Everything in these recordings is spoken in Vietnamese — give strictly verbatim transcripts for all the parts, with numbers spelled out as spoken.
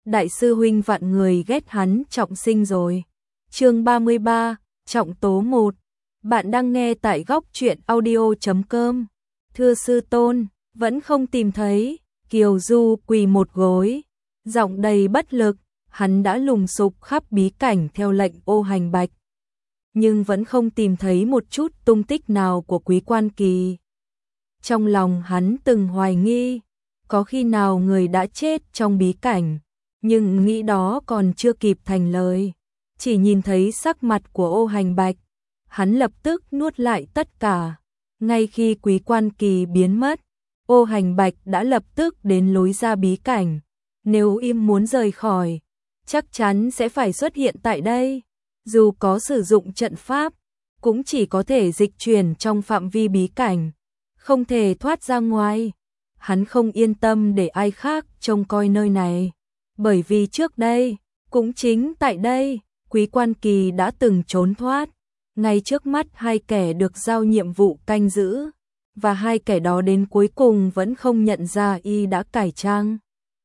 đại sư huynh vạn người ghét hắn trọng sinh rồi. Chương ba mươi ba, trọng tố một. Bạn đang nghe tại góc truyện audio chấm com. Thưa sư tôn, vẫn không tìm thấy. Kiều Du quỳ một gối, giọng đầy bất lực, hắn đã lùng sục khắp bí cảnh theo lệnh Ô Hành Bạch, nhưng vẫn không tìm thấy một chút tung tích nào của Quý Quan Kỳ. Trong lòng hắn từng hoài nghi, có khi nào người đã chết trong bí cảnh, nhưng nghĩ đó còn chưa kịp thành lời, chỉ nhìn thấy sắc mặt của Ô Hành Bạch, hắn lập tức nuốt lại tất cả. Ngay khi Quý Quan Kỳ biến mất, Ô Hành Bạch đã lập tức đến lối ra bí cảnh. Nếu im muốn rời khỏi, chắc chắn sẽ phải xuất hiện tại đây. Dù có sử dụng trận pháp, cũng chỉ có thể dịch chuyển trong phạm vi bí cảnh, không thể thoát ra ngoài. Hắn không yên tâm để ai khác trông coi nơi này, bởi vì trước đây, cũng chính tại đây, Quý Quan Kỳ đã từng trốn thoát. Ngay trước mắt hai kẻ được giao nhiệm vụ canh giữ, và hai kẻ đó đến cuối cùng vẫn không nhận ra y đã cải trang.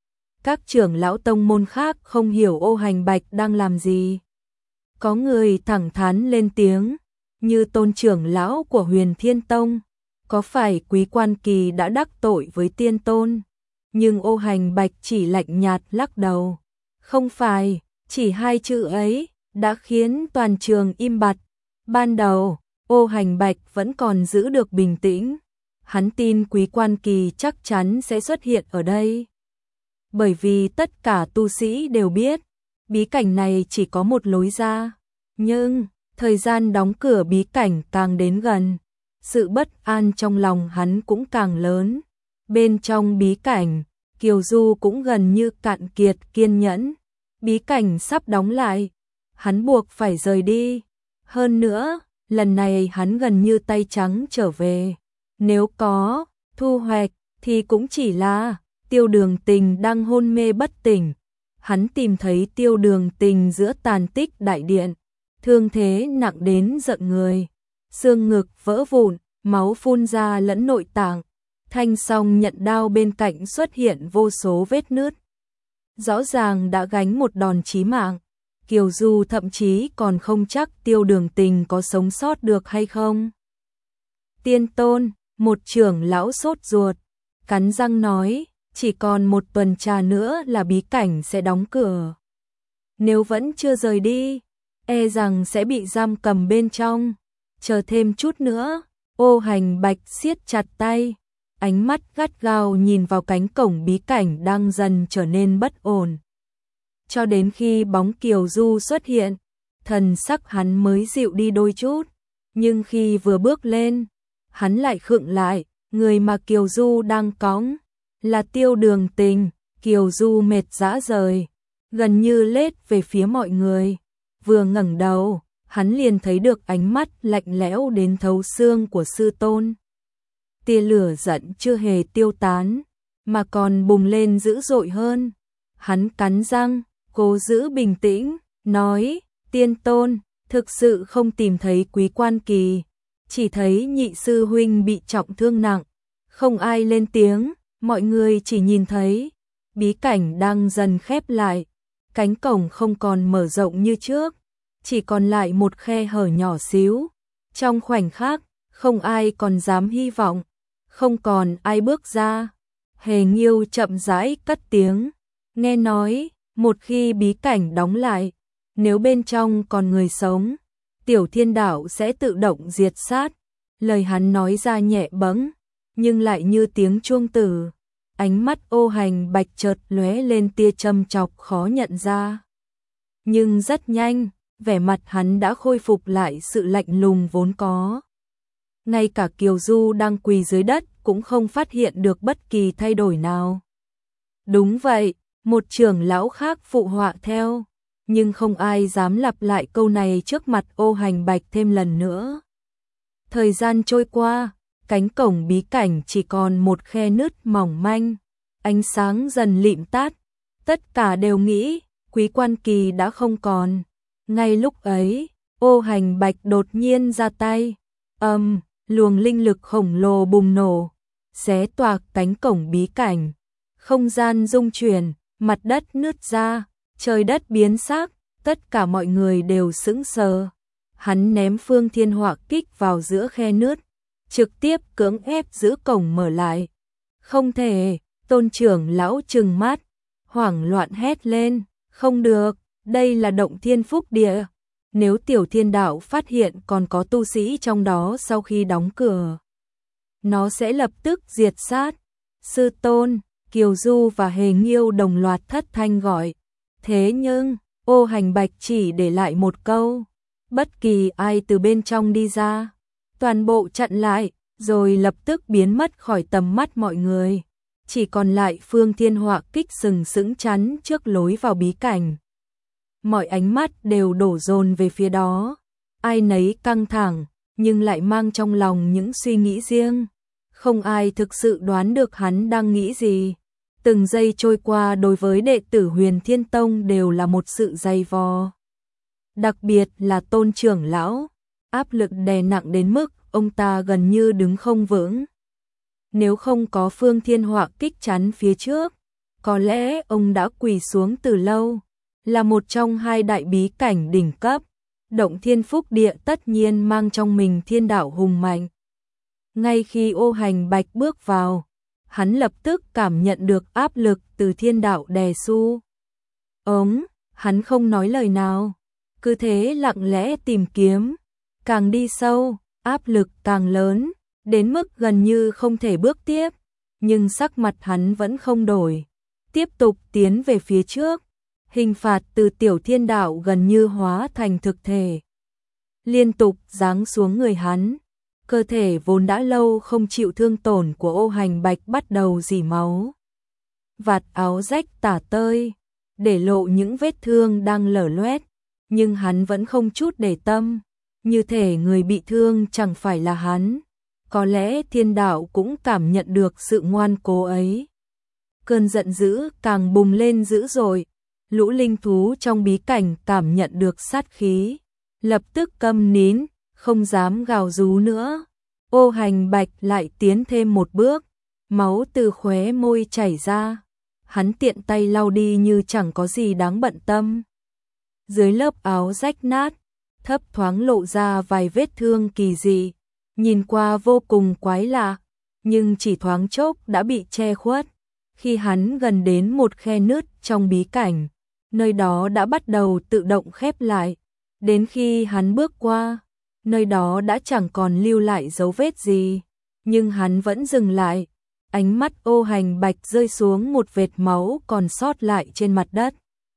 Các trưởng lão tông môn khác không hiểu Ô Hành Bạch đang làm gì. Có người thẳng thắn lên tiếng, như tôn trưởng lão của Huyền Thiên Tông, có phải Quý Quan Kỳ đã đắc tội với tiên tôn? Nhưng Ô Hành Bạch chỉ lạnh nhạt lắc đầu. Không phải, chỉ hai chữ ấy đã khiến toàn trường im bặt. Ban đầu, Ô Hành Bạch vẫn còn giữ được bình tĩnh. Hắn tin Quý Quan Kỳ chắc chắn sẽ xuất hiện ở đây. Bởi vì tất cả tu sĩ đều biết, bí cảnh này chỉ có một lối ra. Nhưng, thời gian đóng cửa bí cảnh càng đến gần, sự bất an trong lòng hắn cũng càng lớn. Bên trong bí cảnh, Kiều Du cũng gần như cạn kiệt kiên nhẫn. Bí cảnh sắp đóng lại, hắn buộc phải rời đi. Hơn nữa, lần này hắn gần như tay trắng trở về. Nếu có thu hoạch thì cũng chỉ là Tiêu Đường Tình đang hôn mê bất tỉnh. Hắn tìm thấy Tiêu Đường Tình giữa tàn tích đại điện, thương thế nặng đến giận người, xương ngực vỡ vụn, máu phun ra lẫn nội tạng. Thanh song nhận đao bên cạnh xuất hiện vô số vết nứt, rõ ràng đã gánh một đòn chí mạng. Kiều Du thậm chí còn không chắc Tiêu Đường Tình có sống sót được hay không. Tiên tôn, một trưởng lão sốt ruột, cắn răng nói, chỉ còn một tuần trà nữa là bí cảnh sẽ đóng cửa. Nếu vẫn chưa rời đi, e rằng sẽ bị giam cầm bên trong. Chờ thêm chút nữa. Ô Hành Bạch siết chặt tay, ánh mắt gắt gao nhìn vào cánh cổng bí cảnh đang dần trở nên bất ổn. Cho đến khi bóng Kiều Du xuất hiện, thần sắc hắn mới dịu đi đôi chút. Nhưng khi vừa bước lên, hắn lại khựng lại. Người mà Kiều Du đang cõng là Tiêu Đường Tình. Kiều Du mệt rã rời, gần như lết về phía mọi người. Vừa ngẩng đầu, hắn liền thấy được ánh mắt lạnh lẽo đến thấu xương của sư tôn. Tia lửa giận chưa hề tiêu tán, mà còn bùng lên dữ dội hơn. Hắn cắn răng, cố giữ bình tĩnh, nói, tiên tôn, thực sự không tìm thấy Quý Quan Kỳ, chỉ thấy nhị sư huynh bị trọng thương nặng. Không ai lên tiếng, mọi người chỉ nhìn thấy bí cảnh đang dần khép lại, cánh cổng không còn mở rộng như trước, chỉ còn lại một khe hở nhỏ xíu. Trong khoảnh khắc, không ai còn dám hy vọng, không còn ai bước ra. Hề Nghiêu chậm rãi cất tiếng, nghe nói, một khi bí cảnh đóng lại, nếu bên trong còn người sống, Tiểu Thiên Đạo sẽ tự động diệt sát. Lời hắn nói ra nhẹ bẫng, nhưng lại như tiếng chuông tử. Ánh mắt Ô Hành Bạch chợt lóe lên tia châm chọc khó nhận ra. Nhưng rất nhanh, vẻ mặt hắn đã khôi phục lại sự lạnh lùng vốn có. Ngay cả Kiều Du đang quỳ dưới đất cũng không phát hiện được bất kỳ thay đổi nào. Đúng vậy, một trưởng lão khác phụ họa theo, nhưng không ai dám lặp lại câu này trước mặt Ô Hành Bạch thêm lần nữa. Thời gian trôi qua, cánh cổng bí cảnh chỉ còn một khe nứt mỏng manh, ánh sáng dần lịm tắt, tất cả đều nghĩ Quý Quan Kỳ đã không còn. Ngay lúc ấy, Ô Hành Bạch đột nhiên ra tay, âm, luồng linh lực khổng lồ bùng nổ, xé toạc cánh cổng bí cảnh, không gian rung chuyển, mặt đất nứt ra, trời đất biến sắc, tất cả mọi người đều sững sờ. Hắn ném Phương Thiên Họa Kích vào giữa khe nứt, trực tiếp cưỡng ép giữ cổng mở lại. Không thể, Tôn trưởng lão trừng mắt, hoảng loạn hét lên, không được, đây là động thiên phúc địa. Nếu tiểu thiên đạo phát hiện còn có tu sĩ trong đó sau khi đóng cửa, nó sẽ lập tức diệt sát. Sư tôn, Kiều Du và Hề Nghiêu đồng loạt thất thanh gọi. Thế nhưng, Ô Hành Bạch chỉ để lại một câu. Bất kỳ ai từ bên trong đi ra, toàn bộ chặn lại, rồi lập tức biến mất khỏi tầm mắt mọi người. Chỉ còn lại Phương Thiên Họa Kích sừng sững chắn trước lối vào bí cảnh. Mọi ánh mắt đều đổ dồn về phía đó. Ai nấy căng thẳng, nhưng lại mang trong lòng những suy nghĩ riêng. Không ai thực sự đoán được hắn đang nghĩ gì. Từng giây trôi qua đối với đệ tử Huyền Thiên Tông đều là một sự dày vò. Đặc biệt là Tôn trưởng lão, áp lực đè nặng đến mức ông ta gần như đứng không vững. Nếu không có Phương Thiên Họa Kích chắn phía trước, có lẽ ông đã quỳ xuống từ lâu. Là một trong hai đại bí cảnh đỉnh cấp, động thiên phúc địa tất nhiên mang trong mình thiên đạo hùng mạnh. Ngay khi Ô Hành Bạch bước vào, hắn lập tức cảm nhận được áp lực từ thiên đạo đè su. Ống, hắn không nói lời nào, cứ thế lặng lẽ tìm kiếm. Càng đi sâu, áp lực càng lớn, đến mức gần như không thể bước tiếp. Nhưng sắc mặt hắn vẫn không đổi, tiếp tục tiến về phía trước. Hình phạt từ tiểu thiên đạo gần như hóa thành thực thể, liên tục giáng xuống người hắn. Cơ thể vốn đã lâu không chịu thương tổn của Ô Hành Bạch bắt đầu rỉ máu. Vạt áo rách tả tơi, để lộ những vết thương đang lở loét, nhưng hắn vẫn không chút để tâm, như thể người bị thương chẳng phải là hắn. Có lẽ thiên đạo cũng cảm nhận được sự ngoan cố ấy. Cơn giận dữ càng bùng lên dữ dội. Lũ linh thú trong bí cảnh cảm nhận được sát khí, lập tức câm nín, không dám gào rú nữa. Ô Hành Bạch lại tiến thêm một bước, máu từ khóe môi chảy ra. Hắn tiện tay lau đi như chẳng có gì đáng bận tâm. Dưới lớp áo rách nát, thấp thoáng lộ ra vài vết thương kỳ dị, nhìn qua vô cùng quái lạ, nhưng chỉ thoáng chốc đã bị che khuất. Khi hắn gần đến một khe nứt trong bí cảnh, nơi đó đã bắt đầu tự động khép lại. Đến khi hắn bước qua, nơi đó đã chẳng còn lưu lại dấu vết gì. Nhưng hắn vẫn dừng lại. Ánh mắt Ô Hành Bạch rơi xuống một vệt máu còn sót lại trên mặt đất.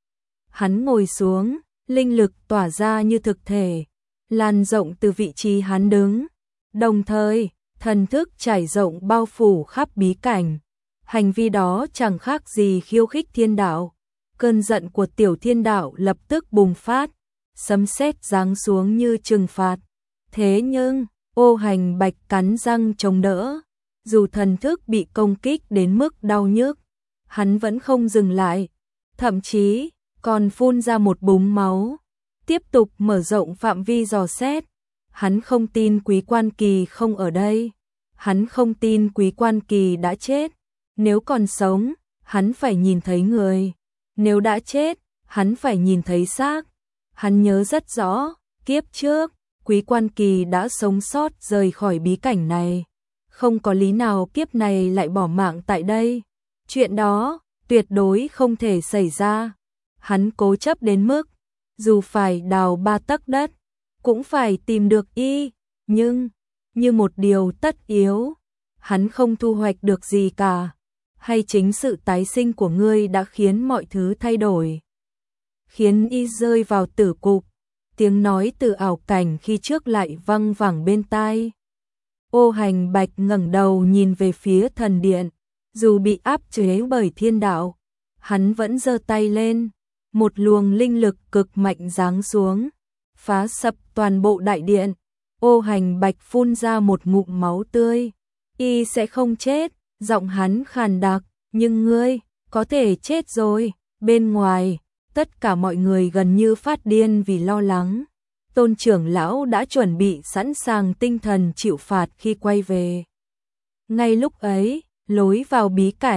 Hắn ngồi xuống, linh lực tỏa ra như thực thể, lan rộng từ vị trí hắn đứng. Đồng thời, thần thức trải rộng bao phủ khắp bí cảnh. Hành vi đó chẳng khác gì khiêu khích thiên đạo. Cơn giận của tiểu thiên đạo lập tức bùng phát, sấm sét giáng xuống như trừng phạt. Thế nhưng, Ô Hành Bạch cắn răng chống đỡ. Dù thần thức bị công kích đến mức đau nhức, hắn vẫn không dừng lại, thậm chí còn phun ra một búng máu, tiếp tục mở rộng phạm vi dò xét. Hắn không tin Quý Quan Kỳ không ở đây, hắn không tin Quý Quan Kỳ đã chết. Nếu còn sống, hắn phải nhìn thấy người, nếu đã chết, hắn phải nhìn thấy xác. Hắn nhớ rất rõ, kiếp trước, Quý Quan Kỳ đã sống sót rời khỏi bí cảnh này. Không có lý nào kiếp này lại bỏ mạng tại đây. Chuyện đó tuyệt đối không thể xảy ra. Hắn cố chấp đến mức, dù phải đào ba tấc đất, cũng phải tìm được y. Nhưng, như một điều tất yếu, hắn không thu hoạch được gì cả. Hay chính sự tái sinh của ngươi đã khiến mọi thứ thay đổi, khiến y rơi vào tử cục. Tiếng nói từ ảo cảnh khi trước lại văng vẳng bên tai. Ô Hành Bạch ngẩng đầu nhìn về phía thần điện, dù bị áp chế bởi thiên đạo, hắn vẫn giơ tay lên, một luồng linh lực cực mạnh giáng xuống, phá sập toàn bộ đại điện. Ô Hành Bạch phun ra một ngụm máu tươi. Y sẽ không chết, giọng hắn khàn đặc, nhưng ngươi có thể chết rồi. Bên ngoài, tất cả mọi người gần như phát điên vì lo lắng. Tôn trưởng lão đã chuẩn bị sẵn sàng tinh thần chịu phạt khi quay về. Ngay lúc ấy, lối vào bí cảnh,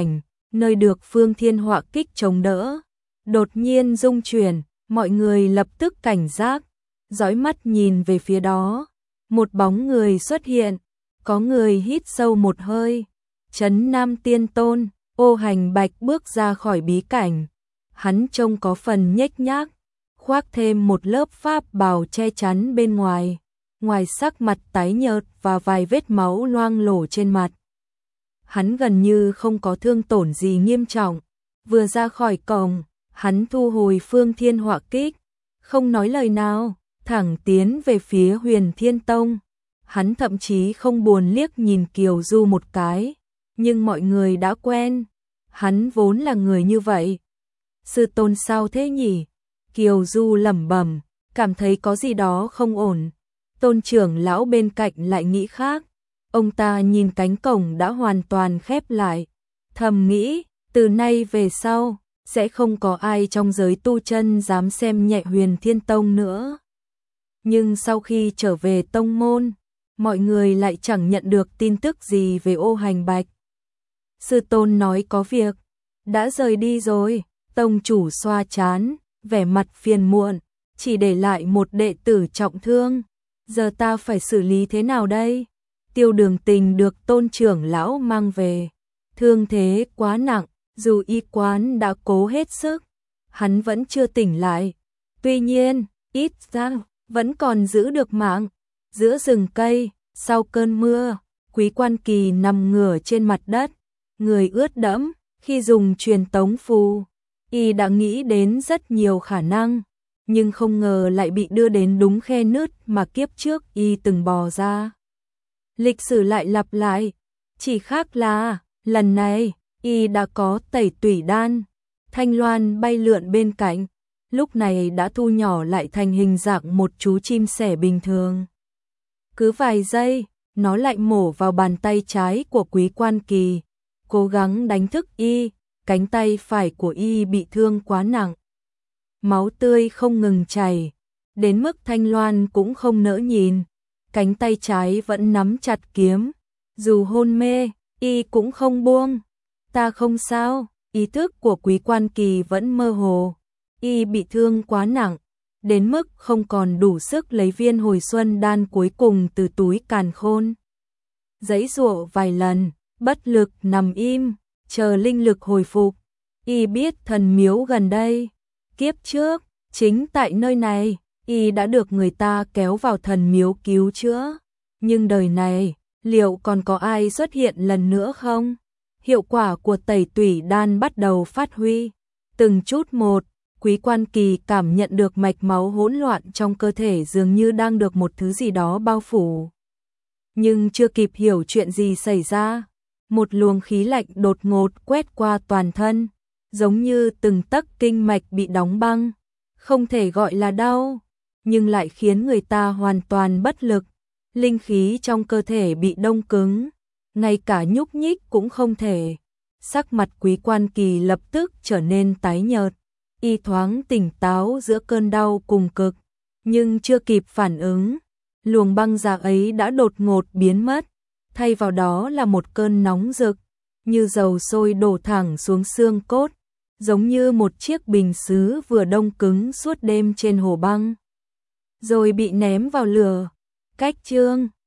nơi được Phương Thiên Họa Kích chống đỡ, đột nhiên rung chuyển, mọi người lập tức cảnh giác, dõi mắt nhìn về phía đó. Một bóng người xuất hiện, có người hít sâu một hơi. Trấn Nam Tiên Tôn, Ô Hành Bạch bước ra khỏi bí cảnh. Hắn trông có phần nhếch nhác, khoác thêm một lớp pháp bào che chắn bên ngoài. Ngoài sắc mặt tái nhợt và vài vết máu loang lổ trên mặt, hắn gần như không có thương tổn gì nghiêm trọng. Vừa ra khỏi cổng, hắn thu hồi Phương Thiên Họa Kích, không nói lời nào, thẳng tiến về phía Huyền Thiên Tông. Hắn thậm chí không buồn liếc nhìn Kiều Du một cái, nhưng mọi người đã quen, hắn vốn là người như vậy. Sư tôn sao thế nhỉ? Kiều Du lẩm bẩm, cảm thấy có gì đó không ổn. Tôn trưởng lão bên cạnh lại nghĩ khác. Ông ta nhìn cánh cổng đã hoàn toàn khép lại, thầm nghĩ, từ nay về sau, sẽ không có ai trong giới tu chân dám xem nhẹ Huyền Thiên Tông nữa. Nhưng sau khi trở về tông môn, mọi người lại chẳng nhận được tin tức gì về Ô Hành Bạch. Sư tôn nói có việc, đã rời đi rồi. Tông chủ xoa trán, vẻ mặt phiền muộn, chỉ để lại một đệ tử trọng thương. Giờ ta phải xử lý thế nào đây? Tiêu Đường Tình được Tôn trưởng lão mang về, thương thế quá nặng, dù y quán đã cố hết sức, hắn vẫn chưa tỉnh lại. Tuy nhiên, ít ra vẫn còn giữ được mạng. Giữa rừng cây, sau cơn mưa, Quý Quan Kỳ nằm ngửa trên mặt đất, người ướt đẫm. Khi dùng truyền tống phù, y đã nghĩ đến rất nhiều khả năng, nhưng không ngờ lại bị đưa đến đúng khe nứt mà kiếp trước y từng bò ra. Lịch sử lại lặp lại, chỉ khác là, lần này, y đã có tẩy tủy đan. Thanh loan bay lượn bên cạnh, lúc này đã thu nhỏ lại thành hình dạng một chú chim sẻ bình thường. Cứ vài giây, nó lại mổ vào bàn tay trái của Quý Quan Kỳ, cố gắng đánh thức y. Cánh tay phải của y bị thương quá nặng, máu tươi không ngừng chảy, đến mức Thanh Loan cũng không nỡ nhìn. Cánh tay trái vẫn nắm chặt kiếm, dù hôn mê, y cũng không buông. Ta không sao, ý thức của Quý Quan Kỳ vẫn mơ hồ. Y bị thương quá nặng, đến mức không còn đủ sức lấy viên hồi xuân đan cuối cùng từ túi càn khôn. Giãy giụa vài lần, bất lực nằm im, chờ linh lực hồi phục. Y biết thần miếu gần đây, kiếp trước, chính tại nơi này, y đã được người ta kéo vào thần miếu cứu chữa. Nhưng đời này, liệu còn có ai xuất hiện lần nữa không? Hiệu quả của tẩy tủy đan bắt đầu phát huy. Từng chút một, Quý Quan Kỳ cảm nhận được mạch máu hỗn loạn trong cơ thể dường như đang được một thứ gì đó bao phủ. Nhưng chưa kịp hiểu chuyện gì xảy ra, một luồng khí lạnh đột ngột quét qua toàn thân, giống như từng tấc kinh mạch bị đóng băng, không thể gọi là đau, nhưng lại khiến người ta hoàn toàn bất lực. Linh khí trong cơ thể bị đông cứng, ngay cả nhúc nhích cũng không thể. Sắc mặt Quý Quan Kỳ lập tức trở nên tái nhợt, y thoáng tỉnh táo giữa cơn đau cùng cực, nhưng chưa kịp phản ứng, luồng băng giá ấy đã đột ngột biến mất, thay vào đó là một cơn nóng rực, như dầu sôi đổ thẳng xuống xương cốt, giống như một chiếc bình sứ vừa đông cứng suốt đêm trên hồ băng, rồi bị ném vào lửa. Cách chương